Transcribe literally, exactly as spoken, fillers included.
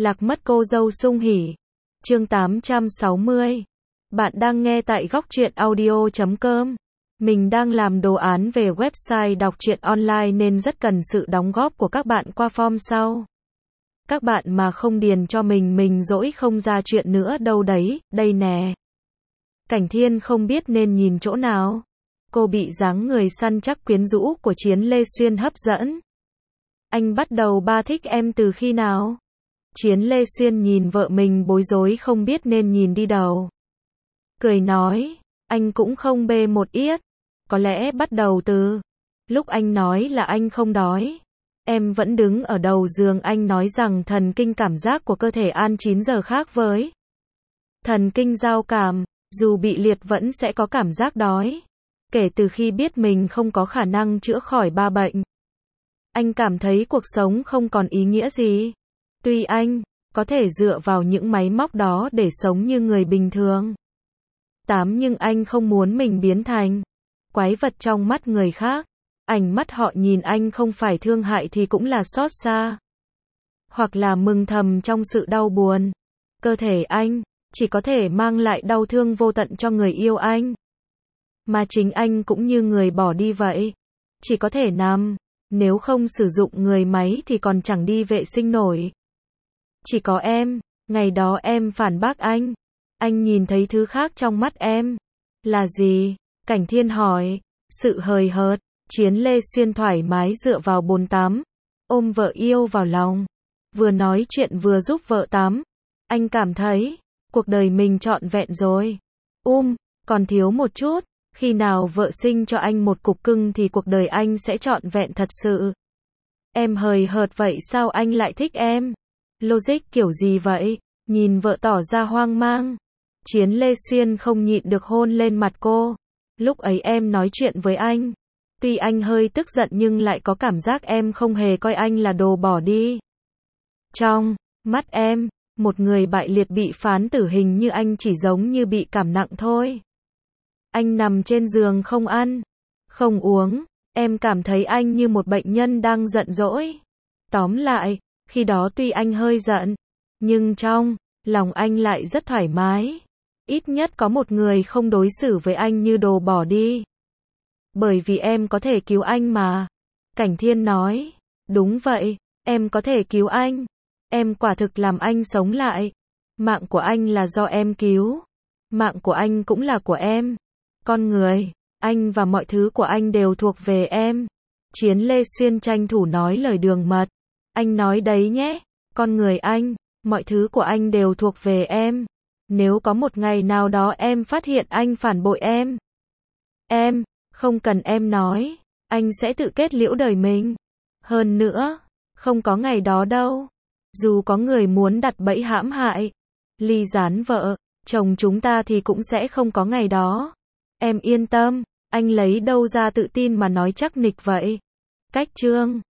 Lạc mất cô dâu sung hỉ. Chương tám trăm sáu mươi. Bạn đang nghe tại góc truyện audio chấm com. Mình đang làm đồ án về website đọc truyện online nên rất cần sự đóng góp của các bạn qua form sau. Các bạn mà không điền cho mình mình dỗi không ra chuyện nữa đâu đấy, đây nè. Cảnh Thiên không biết nên nhìn chỗ nào. Cô bị dáng người săn chắc quyến rũ của Chiến Lê Xuyên hấp dẫn. Anh bắt đầu ba thích em từ khi nào? Chiến Lê Xuyên nhìn vợ mình bối rối không biết nên nhìn đi đâu. Cười nói, anh cũng không bê một yết. Có lẽ bắt đầu từ lúc anh nói là anh không đói. Em vẫn đứng ở đầu giường anh nói rằng thần kinh cảm giác của cơ thể ăn chín giờ khác với thần kinh giao cảm, dù bị liệt vẫn sẽ có cảm giác đói. Kể từ khi biết mình không có khả năng chữa khỏi ba bệnh, anh cảm thấy cuộc sống không còn ý nghĩa gì. Tuy anh có thể dựa vào những máy móc đó để sống như người bình thường. Tám nhưng anh không muốn mình biến thành quái vật trong mắt người khác. Ánh mắt họ nhìn anh không phải thương hại thì cũng là xót xa, hoặc là mừng thầm trong sự đau buồn. Cơ thể anh chỉ có thể mang lại đau thương vô tận cho người yêu anh, mà chính anh cũng như người bỏ đi vậy, chỉ có thể nằm, nếu không sử dụng người máy thì còn chẳng đi vệ sinh nổi. Chỉ có em, ngày đó em phản bác anh. Anh nhìn thấy thứ khác trong mắt em. Là gì? Cảnh Thiên hỏi. Sự hời hợt. Chiến Lê Xuyên thoải mái dựa vào bồn tắm, ôm vợ yêu vào lòng, vừa nói chuyện vừa giúp vợ tắm. Anh cảm thấy cuộc đời mình trọn vẹn rồi. Um, còn thiếu một chút. Khi nào vợ sinh cho anh một cục cưng thì cuộc đời anh sẽ trọn vẹn thật sự. Em hời hợt vậy sao anh lại thích em? Logic kiểu gì vậy? Nhìn vợ tỏ ra hoang mang, Chiến Lê Xuyên không nhịn được hôn lên mặt cô. Lúc ấy em nói chuyện với anh, tuy anh hơi tức giận nhưng lại có cảm giác em không hề coi anh là đồ bỏ đi. Trong mắt em, một người bại liệt bị phán tử hình như anh chỉ giống như bị cảm nặng thôi. Anh nằm trên giường không ăn, không uống, em cảm thấy anh như một bệnh nhân đang giận dỗi. Tóm lại, khi đó tuy anh hơi giận, nhưng trong lòng anh lại rất thoải mái. Ít nhất có một người không đối xử với anh như đồ bỏ đi. Bởi vì em có thể cứu anh mà. Cảnh Thiên nói. Đúng vậy, em có thể cứu anh. Em quả thực làm anh sống lại. Mạng của anh là do em cứu. Mạng của anh cũng là của em. Con người, anh và mọi thứ của anh đều thuộc về em. Chiến Lê Xuyên tranh thủ nói lời đường mật. Anh nói đấy nhé. Con người anh, mọi thứ của anh đều thuộc về em. Nếu có một ngày nào đó em phát hiện anh phản bội em, em, không cần em nói, anh sẽ tự kết liễu đời mình. Hơn nữa, không có ngày đó đâu. Dù có người muốn đặt bẫy hãm hại, ly gián vợ, chồng chúng ta thì cũng sẽ không có ngày đó. Em yên tâm, anh lấy đâu ra tự tin mà nói chắc nịch vậy. Cách chương